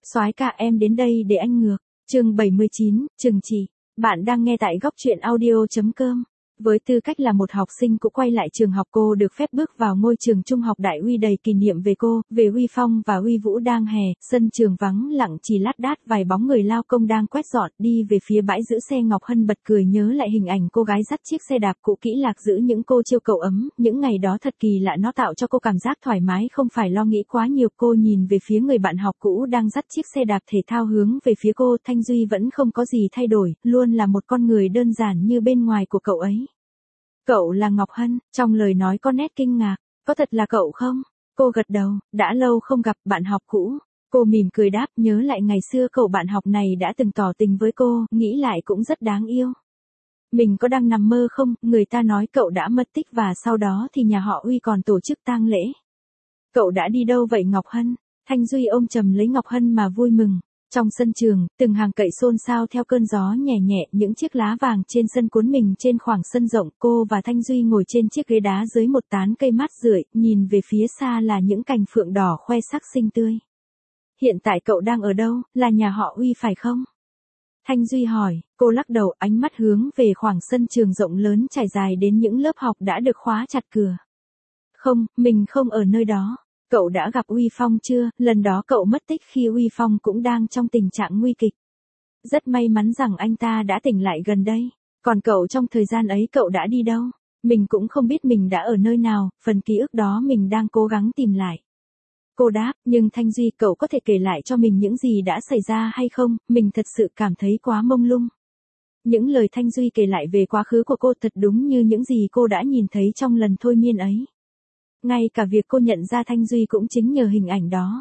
Soái ca em đến đây để anh ngược. Chương 79, Trừng trị. Bạn đang nghe tại góc truyện audio.com. Với tư cách là một học sinh cũ quay lại trường học, cô được phép bước vào ngôi trường trung học Đại Uy đầy kỷ niệm về cô, về Uy Phong và Uy Vũ đang hè, sân trường vắng lặng chỉ lát đát vài bóng người lao công đang quét dọn, đi về phía bãi giữ xe. Ngọc Hân bật cười nhớ lại hình ảnh cô gái dắt chiếc xe đạp cũ kỹ lạc giữ những cô chiêu cậu ấm, những ngày đó thật kỳ lạ, nó tạo cho cô cảm giác thoải mái, không phải lo nghĩ quá nhiều. Cô nhìn về phía người bạn học cũ đang dắt chiếc xe đạp thể thao hướng về phía cô. Thanh Duy vẫn không có gì thay đổi, luôn là một con người đơn giản như bên ngoài của cậu ấy. Cậu là Ngọc Hân, trong lời nói có nét kinh ngạc. Có thật là cậu không? Cô gật đầu, đã lâu không gặp, bạn học cũ. Cô mỉm cười đáp, nhớ lại ngày xưa cậu bạn học này đã từng tỏ tình với cô, nghĩ lại cũng rất đáng yêu. Mình có đang nằm mơ không? Người ta nói cậu đã mất tích và sau đó thì nhà họ Uy còn tổ chức tang lễ. Cậu đã đi đâu vậy Ngọc Hân? Thanh Duy ôm chầm lấy Ngọc Hân mà vui mừng. Trong sân trường, từng hàng cậy xôn xao theo cơn gió nhẹ nhẹ, những chiếc lá vàng trên sân cuốn mình trên khoảng sân rộng. Cô và Thanh Duy ngồi trên chiếc ghế đá dưới một tán cây mát rượi, nhìn về phía xa là những cành phượng đỏ khoe sắc xinh tươi. Hiện tại cậu đang ở đâu, là nhà họ Uy phải không? Thanh Duy hỏi, cô lắc đầu, ánh mắt hướng về khoảng sân trường rộng lớn trải dài đến những lớp học đã được khóa chặt cửa. Không, mình không ở nơi đó. Cậu đã gặp Uy Phong chưa? Lần đó cậu mất tích khi Uy Phong cũng đang trong tình trạng nguy kịch. Rất may mắn rằng anh ta đã tỉnh lại gần đây. Còn cậu trong thời gian ấy cậu đã đi đâu? Mình cũng không biết mình đã ở nơi nào, phần ký ức đó mình đang cố gắng tìm lại. Cô đáp, nhưng Thanh Duy, cậu có thể kể lại cho mình những gì đã xảy ra hay không? Mình thật sự cảm thấy quá mông lung. Những lời Thanh Duy kể lại về quá khứ của cô thật đúng như những gì cô đã nhìn thấy trong lần thôi miên ấy. Ngay cả việc cô nhận ra Thanh Duy cũng chính nhờ hình ảnh đó.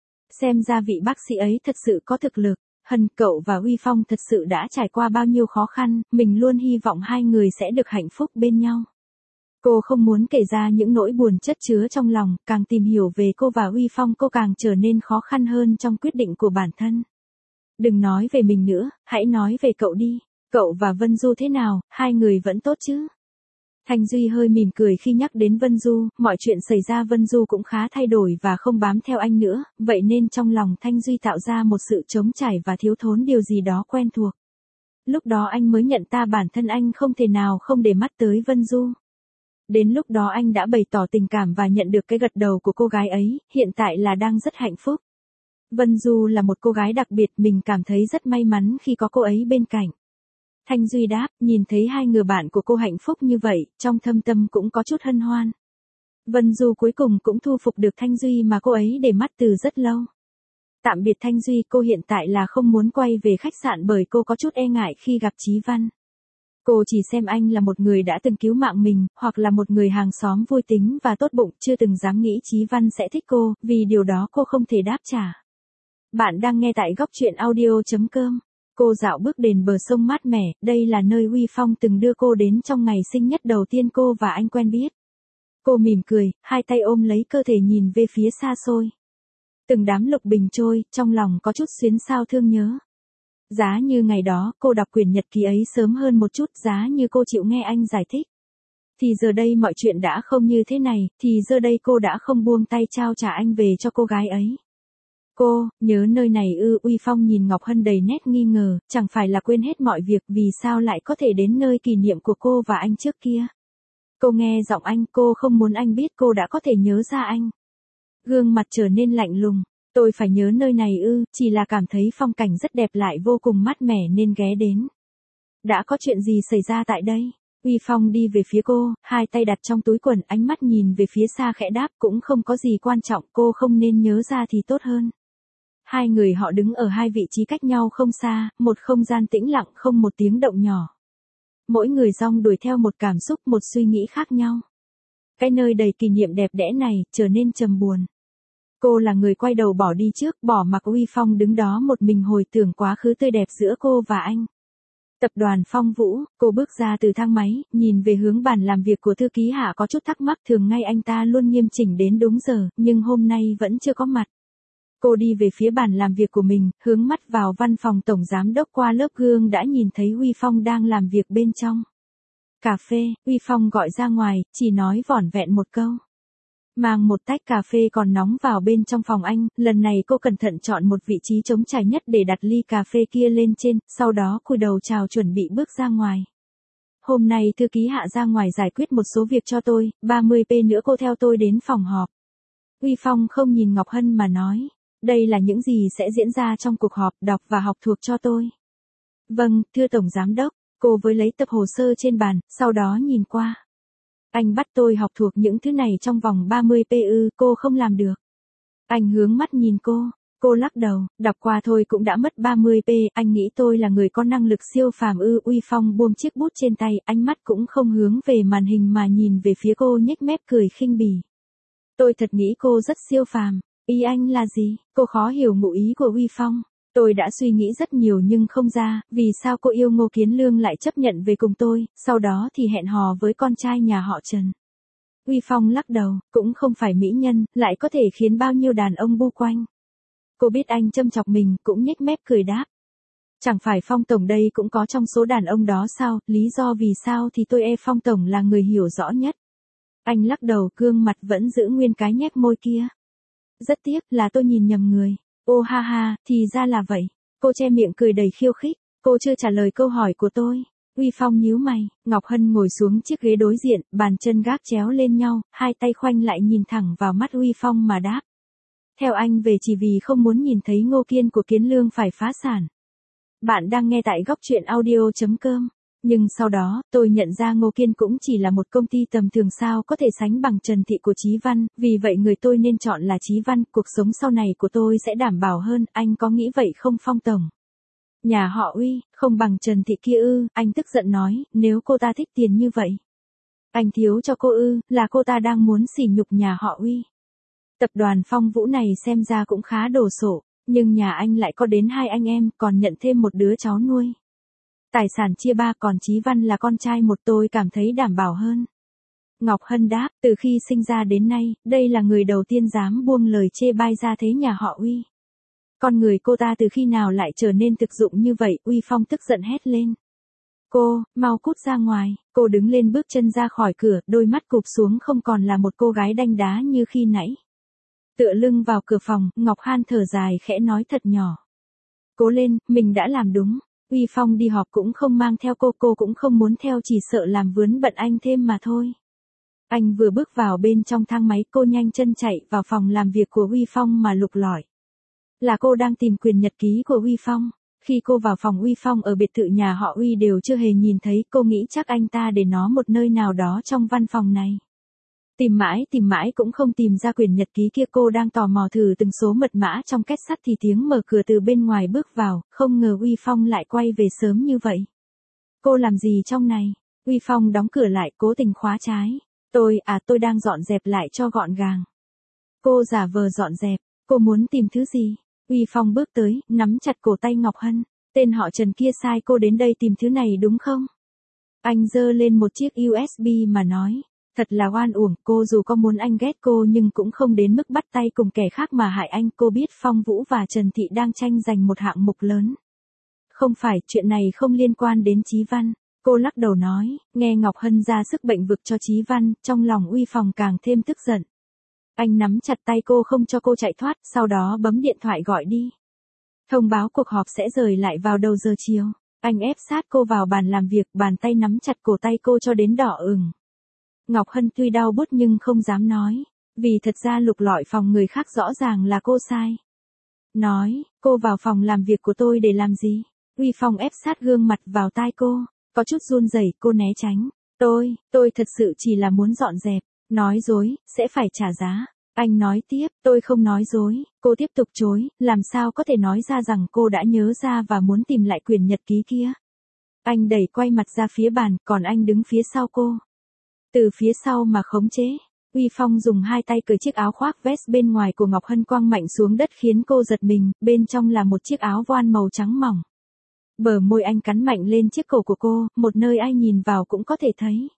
Xem ra vị bác sĩ ấy thật sự có thực lực. Hân, cậu và Uy Phong thật sự đã trải qua bao nhiêu khó khăn, mình luôn hy vọng hai người sẽ được hạnh phúc bên nhau. Cô không muốn kể ra những nỗi buồn chất chứa trong lòng, càng tìm hiểu về cô và Uy Phong cô càng trở nên khó khăn hơn trong quyết định của bản thân. Đừng nói về mình nữa, hãy nói về cậu đi. Cậu và Vân Du thế nào, hai người vẫn tốt chứ? Thanh Duy hơi mỉm cười khi nhắc đến Vân Du, mọi chuyện xảy ra Vân Du cũng khá thay đổi và không bám theo anh nữa, vậy nên trong lòng Thanh Duy tạo ra một sự trống trải và thiếu thốn điều gì đó quen thuộc. Lúc đó anh mới nhận ra bản thân anh không thể nào không để mắt tới Vân Du. Đến lúc đó anh đã bày tỏ tình cảm và nhận được cái gật đầu của cô gái ấy, hiện tại là đang rất hạnh phúc. Vân Du là một cô gái đặc biệt, mình cảm thấy rất may mắn khi có cô ấy bên cạnh. Thanh Duy đáp, nhìn thấy hai người bạn của cô hạnh phúc như vậy, trong thâm tâm cũng có chút hân hoan. Vân Du cuối cùng cũng thu phục được Thanh Duy mà cô ấy để mắt từ rất lâu. Tạm biệt Thanh Duy, cô hiện tại là không muốn quay về khách sạn bởi cô có chút e ngại khi gặp Chí Văn. Cô chỉ xem anh là một người đã từng cứu mạng mình, hoặc là một người hàng xóm vui tính và tốt bụng, chưa từng dám nghĩ Chí Văn sẽ thích cô, vì điều đó cô không thể đáp trả. Bạn đang nghe tại góc truyện audio.com. Cô dạo bước đền bờ sông mát mẻ, đây là nơi Uy Phong từng đưa cô đến trong ngày sinh nhất đầu tiên cô và anh quen biết. Cô mỉm cười, hai tay ôm lấy cơ thể nhìn về phía xa xôi. Từng đám lục bình trôi, trong lòng có chút xuyến xao thương nhớ. Giá như ngày đó cô đọc quyển nhật ký ấy sớm hơn một chút, giá như cô chịu nghe anh giải thích. Thì giờ đây mọi chuyện đã không như thế này, thì giờ đây cô đã không buông tay trao trả anh về cho cô gái ấy. Cô, nhớ nơi này ư? Uy Phong nhìn Ngọc Hân đầy nét nghi ngờ, chẳng phải là quên hết mọi việc, vì sao lại có thể đến nơi kỷ niệm của cô và anh trước kia? Cô nghe giọng anh, cô không muốn anh biết cô đã có thể nhớ ra anh. Gương mặt trở nên lạnh lùng, tôi phải nhớ nơi này ư? Chỉ là cảm thấy phong cảnh rất đẹp lại vô cùng mát mẻ nên ghé đến. Đã có chuyện gì xảy ra tại đây? Uy Phong đi về phía cô, hai tay đặt trong túi quần, ánh mắt nhìn về phía xa khẽ đáp, cũng không có gì quan trọng, cô không nên nhớ ra thì tốt hơn. Hai người họ đứng ở hai vị trí cách nhau không xa, một không gian tĩnh lặng không một tiếng động nhỏ. Mỗi người dong đuổi theo một cảm xúc, một suy nghĩ khác nhau. Cái nơi đầy kỷ niệm đẹp đẽ này, trở nên trầm buồn. Cô là người quay đầu bỏ đi trước, bỏ mặc Uy Phong đứng đó một mình hồi tưởng quá khứ tươi đẹp giữa cô và anh. Tập đoàn Phong Vũ, cô bước ra từ thang máy, nhìn về hướng bàn làm việc của thư ký Hạ có chút thắc mắc, thường ngay anh ta luôn nghiêm chỉnh đến đúng giờ, nhưng hôm nay vẫn chưa có mặt. Cô đi về phía bàn làm việc của mình, hướng mắt vào văn phòng tổng giám đốc, qua lớp gương đã nhìn thấy Uy Phong đang làm việc bên trong. Cà phê, Uy Phong gọi ra ngoài, chỉ nói vỏn vẹn một câu. mang một tách cà phê còn nóng vào bên trong phòng anh, lần này cô cẩn thận chọn một vị trí trống trải nhất để đặt ly cà phê kia lên trên, sau đó cúi đầu chào chuẩn bị bước ra ngoài. Hôm nay thư ký Hạ ra ngoài giải quyết một số việc cho tôi, 30p nữa cô theo tôi đến phòng họp. Uy Phong không nhìn Ngọc Hân mà nói, đây là những gì sẽ diễn ra trong cuộc họp, đọc và học thuộc cho tôi. Vâng, thưa Tổng Giám đốc, cô với lấy tập hồ sơ trên bàn, sau đó nhìn qua. Anh bắt tôi học thuộc những thứ này trong vòng 30p ư, cô không làm được. Anh hướng mắt nhìn cô lắc đầu, đọc qua thôi cũng đã mất 30p, anh nghĩ tôi là người có năng lực siêu phàm ư. Uy Phong buông chiếc bút trên tay, ánh mắt cũng không hướng về màn hình mà nhìn về phía cô nhếch mép cười khinh bỉ. Tôi thật nghĩ cô rất siêu phàm, ý anh là gì? Cô khó hiểu ngụ ý của Uy Phong. Tôi đã suy nghĩ rất nhiều nhưng không ra, vì sao cô yêu Ngô Kiến Lương lại chấp nhận về cùng tôi, sau đó thì hẹn hò với con trai nhà họ Trần. Uy Phong lắc đầu, cũng không phải mỹ nhân, lại có thể khiến bao nhiêu đàn ông bu quanh. Cô biết anh châm chọc mình, cũng nhếch mép cười đáp. Chẳng phải Phong Tổng đây cũng có trong số đàn ông đó sao, lý do vì sao thì tôi Phong Tổng là người hiểu rõ nhất. Anh lắc đầu, gương mặt vẫn giữ nguyên cái nhếch môi kia. Rất tiếc là tôi nhìn nhầm người. Ô ha ha, thì ra là vậy. Cô che miệng cười đầy khiêu khích, cô chưa trả lời câu hỏi của tôi. Uy Phong nhíu mày, Ngọc Hân ngồi xuống chiếc ghế đối diện, bàn chân gác chéo lên nhau, hai tay khoanh lại nhìn thẳng vào mắt Uy Phong mà đáp. Theo anh về chỉ vì không muốn nhìn thấy Ngô Kiên của Kiến Lương phải phá sản. Bạn đang nghe tại góc truyện audio.com. Nhưng sau đó, tôi nhận ra Ngô Kiên cũng chỉ là một công ty tầm thường sao có thể sánh bằng Trần Thị của Chí Văn, vì vậy người tôi nên chọn là Chí Văn, cuộc sống sau này của tôi sẽ đảm bảo hơn, anh có nghĩ vậy không Phong Tổng? Nhà họ Uy, không bằng Trần Thị kia ư, anh tức giận nói, nếu cô ta thích tiền như vậy. Anh thiếu cho cô ư, là cô ta đang muốn sỉ nhục nhà họ Uy. Tập đoàn Phong Vũ này xem ra cũng khá đồ sộ, nhưng nhà anh lại có đến 2 anh em, còn nhận thêm một đứa cháu nuôi. Tài sản chia 3 còn Chí Văn là con trai một, tôi cảm thấy đảm bảo hơn. Ngọc Hân đáp, từ khi sinh ra đến nay, đây là người đầu tiên dám buông lời chê bai ra thế nhà họ Uy. Con người cô ta từ khi nào lại trở nên thực dụng như vậy? Uy Phong tức giận hét lên. Cô, mau cút ra ngoài. Cô đứng lên bước chân ra khỏi cửa, đôi mắt cụp xuống không còn là một cô gái đanh đá như khi nãy. Tựa lưng vào cửa phòng, Ngọc Hân thở dài khẽ nói thật nhỏ. Cố lên, mình đã làm đúng. Uy Phong đi họp cũng không mang theo cô cũng không muốn theo, chỉ sợ làm vướng bận anh thêm mà thôi. Anh vừa bước vào bên trong thang máy, cô nhanh chân chạy vào phòng làm việc của Uy Phong mà lục lọi. Là cô đang tìm quyển nhật ký của Uy Phong. Khi cô vào phòng Uy Phong ở biệt thự nhà họ Uy đều chưa hề nhìn thấy, cô nghĩ chắc anh ta để nó một nơi nào đó trong văn phòng này. Tìm mãi cũng không tìm ra quyển nhật ký kia, cô đang tò mò thử từng số mật mã trong két sắt thì tiếng mở cửa từ bên ngoài bước vào, không ngờ Uy Phong lại quay về sớm như vậy. Cô làm gì trong này? Uy Phong đóng cửa lại, cố tình khóa trái. Tôi đang dọn dẹp lại cho gọn gàng. Cô giả vờ dọn dẹp, cô muốn tìm thứ gì? Uy Phong bước tới, nắm chặt cổ tay Ngọc Hân. Tên họ Trần kia sai cô đến đây tìm thứ này đúng không? Anh giơ lên một chiếc USB mà nói. Thật là oan uổng, cô dù có muốn anh ghét cô nhưng cũng không đến mức bắt tay cùng kẻ khác mà hại anh. Cô biết Phong Vũ và Trần Thị đang tranh giành một hạng mục lớn. Không phải, chuyện này không liên quan đến Chí Văn. Cô lắc đầu nói, nghe Ngọc Hân ra sức bệnh vực cho Chí Văn, trong lòng Uy Phong càng thêm tức giận. Anh nắm chặt tay cô không cho cô chạy thoát, sau đó bấm điện thoại gọi đi. Thông báo cuộc họp sẽ rời lại vào đầu giờ chiều. Anh ép sát cô vào bàn làm việc, bàn tay nắm chặt cổ tay cô cho đến đỏ ửng. Ngọc Hân tuy đau bút nhưng không dám nói, vì thật ra lục lọi phòng người khác rõ ràng là cô sai. Nói, cô vào phòng làm việc của tôi để làm gì? Uy Phong ép sát gương mặt vào tai cô, có chút run rẩy, cô né tránh. Tôi thật sự chỉ là muốn dọn dẹp, nói dối, sẽ phải trả giá. Anh nói tiếp, tôi không nói dối, cô tiếp tục chối, làm sao có thể nói ra rằng cô đã nhớ ra và muốn tìm lại quyển nhật ký kia. Anh đẩy quay mặt ra phía bàn, còn anh đứng phía sau cô. Từ phía sau mà khống chế, Uy Phong dùng hai tay cởi chiếc áo khoác vest bên ngoài của Ngọc Hân quăng mạnh xuống đất khiến cô giật mình, bên trong là một chiếc áo voan màu trắng mỏng. Bờ môi anh cắn mạnh lên chiếc cổ của cô, một nơi ai nhìn vào cũng có thể thấy.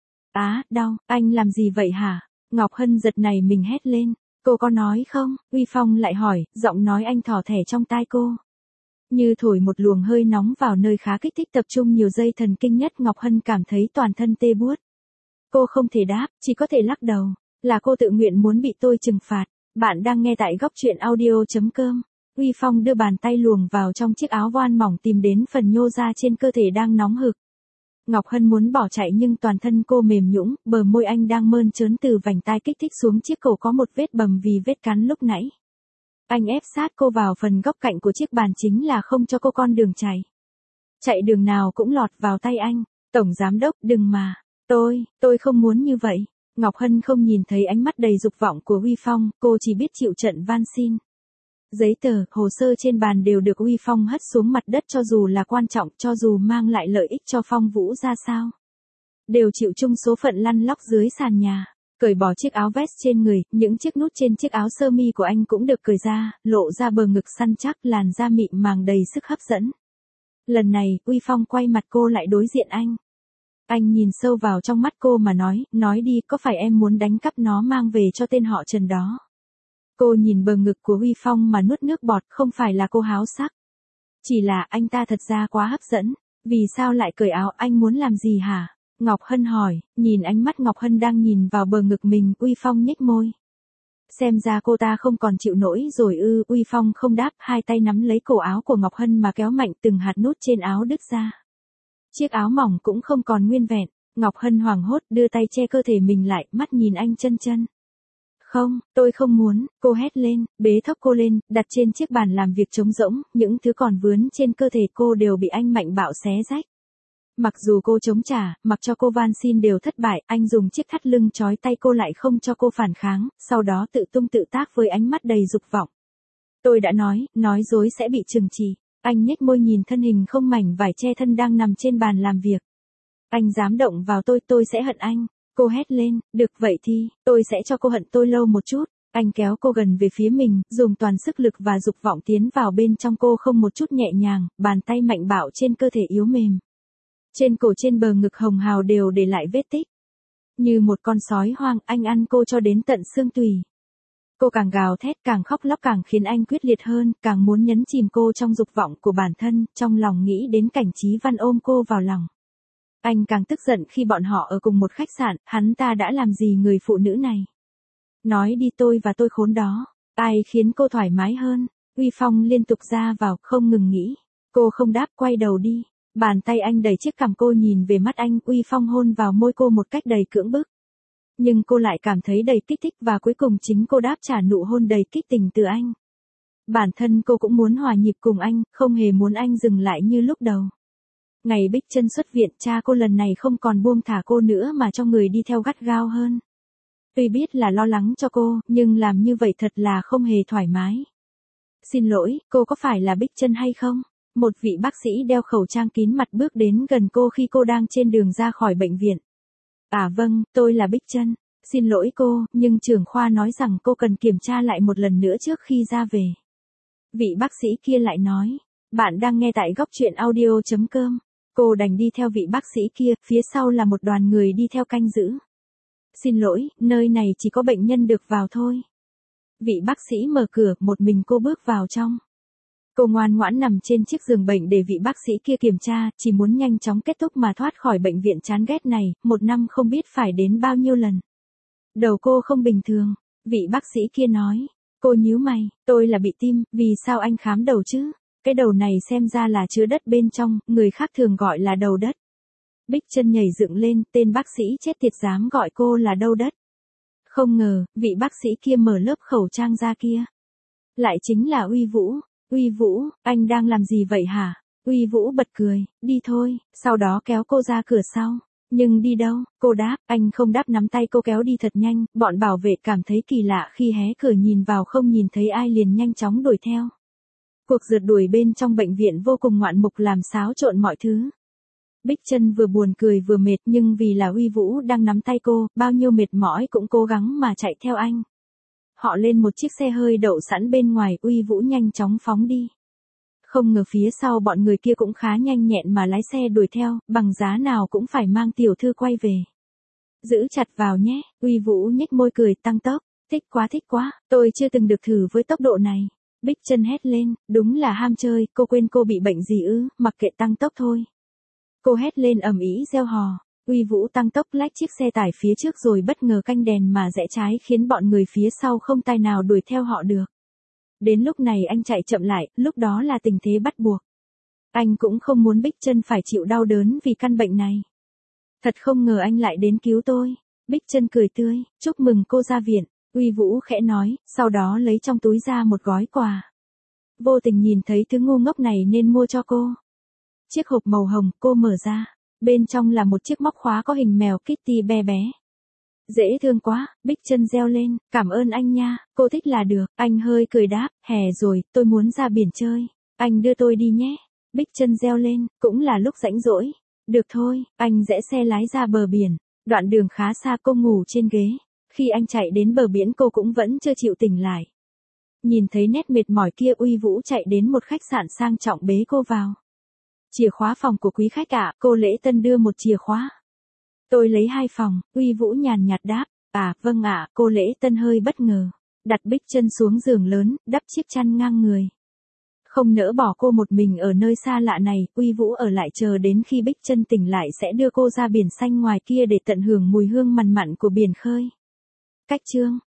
Đau, anh làm gì vậy hả? Ngọc Hân giật nảy mình hét lên, cô có nói không? Uy Phong lại hỏi, giọng nói anh thỏ thẻ trong tai cô. Như thổi một luồng hơi nóng vào nơi khá kích thích tập trung nhiều dây thần kinh nhất. Ngọc Hân cảm thấy toàn thân tê buốt. Cô không thể đáp, chỉ có thể lắc đầu. Là cô tự nguyện muốn bị tôi trừng phạt. Bạn đang nghe tại góc truyện audio.com. Uy Phong đưa bàn tay luồn vào trong chiếc áo voan mỏng tìm đến phần nhô ra trên cơ thể đang nóng hực. Ngọc Hân muốn bỏ chạy nhưng toàn thân cô mềm nhũn, bờ môi anh đang mơn trớn từ vành tai kích thích xuống chiếc cổ có một vết bầm vì vết cắn lúc nãy. Anh ép sát cô vào phần góc cạnh của chiếc bàn chính là không cho cô con đường chạy. Chạy đường nào cũng lọt vào tay anh. Tổng giám đốc, đừng mà. Tôi không muốn như vậy. Ngọc Hân không nhìn thấy ánh mắt đầy dục vọng của Uy Phong, cô chỉ biết chịu trận van xin. Giấy tờ, hồ sơ trên bàn đều được Uy Phong hất xuống mặt đất, cho dù là quan trọng, cho dù mang lại lợi ích cho Phong Vũ ra sao. Đều chịu chung số phận lăn lóc dưới sàn nhà. Cởi bỏ chiếc áo vest trên người, những chiếc nút trên chiếc áo sơ mi của anh cũng được cởi ra, lộ ra bờ ngực săn chắc, làn da mịn màng đầy sức hấp dẫn. Lần này, Uy Phong quay mặt cô lại đối diện anh. Anh nhìn sâu vào trong mắt cô mà nói đi, có phải em muốn đánh cắp nó mang về cho tên họ Trần đó? Cô nhìn bờ ngực của Uy Phong mà nuốt nước bọt, không phải là cô háo sắc. Chỉ là anh ta thật ra quá hấp dẫn. Vì sao lại cởi áo, anh muốn làm gì hả? Ngọc Hân hỏi, nhìn ánh mắt Ngọc Hân đang nhìn vào bờ ngực mình, Uy Phong nhếch môi. Xem ra cô ta không còn chịu nổi rồi ư? Uy Phong không đáp, hai tay nắm lấy cổ áo của Ngọc Hân mà kéo mạnh, từng hạt nút trên áo đứt ra. Chiếc áo mỏng cũng không còn nguyên vẹn. Ngọc Hân hoảng hốt đưa tay che cơ thể mình lại, mắt nhìn anh chân. Không, tôi không muốn, cô hét lên, bế thốc cô lên, đặt trên chiếc bàn làm việc trống rỗng, những thứ còn vướng trên cơ thể cô đều bị anh mạnh bạo xé rách. Mặc dù cô chống trả, mặc cho cô van xin đều thất bại, anh dùng chiếc thắt lưng trói tay cô lại không cho cô phản kháng, sau đó tự tung tự tác với ánh mắt đầy dục vọng. Tôi đã nói dối sẽ bị trừng trị. Anh nhếch môi nhìn thân hình không mảnh vải che thân đang nằm trên bàn làm việc. Anh dám động vào tôi sẽ hận anh. Cô hét lên, được vậy thì, tôi sẽ cho cô hận tôi lâu một chút. Anh kéo cô gần về phía mình, dùng toàn sức lực và dục vọng tiến vào bên trong cô không một chút nhẹ nhàng, bàn tay mạnh bạo trên cơ thể yếu mềm. Trên cổ trên bờ ngực hồng hào đều để lại vết tích. Như một con sói hoang, anh ăn cô cho đến tận xương tủy. Cô càng gào thét, càng khóc lóc, càng khiến anh quyết liệt hơn, càng muốn nhấn chìm cô trong dục vọng của bản thân, trong lòng nghĩ đến cảnh Chí Văn ôm cô vào lòng. Anh càng tức giận khi bọn họ ở cùng một khách sạn, hắn ta đã làm gì người phụ nữ này? Nói đi, tôi và tôi khốn đó. Ai khiến cô thoải mái hơn? Uy Phong liên tục ra vào, không ngừng nghĩ. Cô không đáp, quay đầu đi. Bàn tay anh đẩy chiếc cằm cô nhìn về mắt anh, Uy Phong hôn vào môi cô một cách đầy cưỡng bức. Nhưng cô lại cảm thấy đầy kích thích và cuối cùng chính cô đáp trả nụ hôn đầy kích tình từ anh. Bản thân cô cũng muốn hòa nhịp cùng anh, không hề muốn anh dừng lại như lúc đầu. Ngày Bích Trân xuất viện, cha cô lần này không còn buông thả cô nữa mà cho người đi theo gắt gao hơn. Tuy biết là lo lắng cho cô, nhưng làm như vậy thật là không hề thoải mái. Xin lỗi, cô có phải là Bích Trân hay không? Một vị bác sĩ đeo khẩu trang kín mặt bước đến gần cô khi cô đang trên đường ra khỏi bệnh viện. À vâng, tôi là Bích Trân. Xin lỗi cô, nhưng trưởng khoa nói rằng cô cần kiểm tra lại một lần nữa trước khi ra về. Vị bác sĩ kia lại nói. Bạn đang nghe tại góc truyện audio.com. Cô đành đi theo vị bác sĩ kia, phía sau là một đoàn người đi theo canh giữ. Xin lỗi, nơi này chỉ có bệnh nhân được vào thôi. Vị bác sĩ mở cửa, một mình cô bước vào trong. Cô ngoan ngoãn nằm trên chiếc giường bệnh để vị bác sĩ kia kiểm tra, chỉ muốn nhanh chóng kết thúc mà thoát khỏi bệnh viện chán ghét này, một năm không biết phải đến bao nhiêu lần. Đầu cô không bình thường, vị bác sĩ kia nói. Cô nhíu mày, tôi là bị tim, vì sao anh khám đầu chứ? Cái đầu này xem ra là chứa đất bên trong, người khác thường gọi là đầu đất. Bích Trân nhảy dựng lên, tên bác sĩ chết tiệt dám gọi cô là đầu đất. Không ngờ, vị bác sĩ kia mở lớp khẩu trang ra kia. Lại chính là Uy Vũ. Uy Vũ, anh đang làm gì vậy hả? Uy Vũ bật cười, đi thôi, sau đó kéo cô ra cửa sau. Nhưng đi đâu? Cô đáp, anh không đáp, nắm tay cô kéo đi thật nhanh, bọn bảo vệ cảm thấy kỳ lạ khi hé cửa nhìn vào không nhìn thấy ai liền nhanh chóng đuổi theo. Cuộc rượt đuổi bên trong bệnh viện vô cùng ngoạn mục làm xáo trộn mọi thứ. Bích Trân vừa buồn cười vừa mệt nhưng vì là Uy Vũ đang nắm tay cô, bao nhiêu mệt mỏi cũng cố gắng mà chạy theo anh. Họ lên một chiếc xe hơi đậu sẵn bên ngoài, Uy Vũ nhanh chóng phóng đi. Không ngờ phía sau bọn người kia cũng khá nhanh nhẹn mà lái xe đuổi theo, bằng giá nào cũng phải mang tiểu thư quay về. Giữ chặt vào nhé, Uy Vũ nhếch môi cười tăng tốc, thích quá, tôi chưa từng được thử với tốc độ này. Bích Trân hét lên, đúng là ham chơi, cô quên cô bị bệnh gì ư, mặc kệ tăng tốc thôi. Cô hét lên ầm ĩ reo hò, Uy Vũ tăng tốc lách chiếc xe tải phía trước rồi bất ngờ canh đèn mà rẽ trái khiến bọn người phía sau không tài nào đuổi theo họ được. Đến lúc này anh chạy chậm lại, lúc đó là tình thế bắt buộc. Anh cũng không muốn Bích Trân phải chịu đau đớn vì căn bệnh này. Thật không ngờ anh lại đến cứu tôi. Bích Trân cười tươi, chúc mừng cô ra viện, Uy Vũ khẽ nói, sau đó lấy trong túi ra một gói quà. Vô tình nhìn thấy thứ ngu ngốc này nên mua cho cô. Chiếc hộp màu hồng, cô mở ra. Bên trong là một chiếc móc khóa có hình mèo Kitty bé bé. Dễ thương quá, Bích Trân reo lên, cảm ơn anh nha, cô thích là được. Anh hơi cười đáp, hè rồi, tôi muốn ra biển chơi. Anh đưa tôi đi nhé. Bích Trân reo lên, cũng là lúc rảnh rỗi. Được thôi, anh rẽ xe lái ra bờ biển. Đoạn đường khá xa cô ngủ trên ghế. Khi anh chạy đến bờ biển cô cũng vẫn chưa chịu tỉnh lại. Nhìn thấy nét mệt mỏi kia Uy Vũ chạy đến một khách sạn sang trọng bế cô vào. Chìa khóa phòng của quý khách ạ, cô lễ tân đưa một chìa khóa. Tôi lấy 2 phòng, Uy Vũ nhàn nhạt đáp, vâng ạ, cô lễ tân hơi bất ngờ. Đặt Bích Trân xuống giường lớn, đắp chiếc chăn ngang người. Không nỡ bỏ cô một mình ở nơi xa lạ này, Uy Vũ ở lại chờ đến khi Bích Trân tỉnh lại sẽ đưa cô ra biển xanh ngoài kia để tận hưởng mùi hương mặn mặn của biển khơi. Cách chương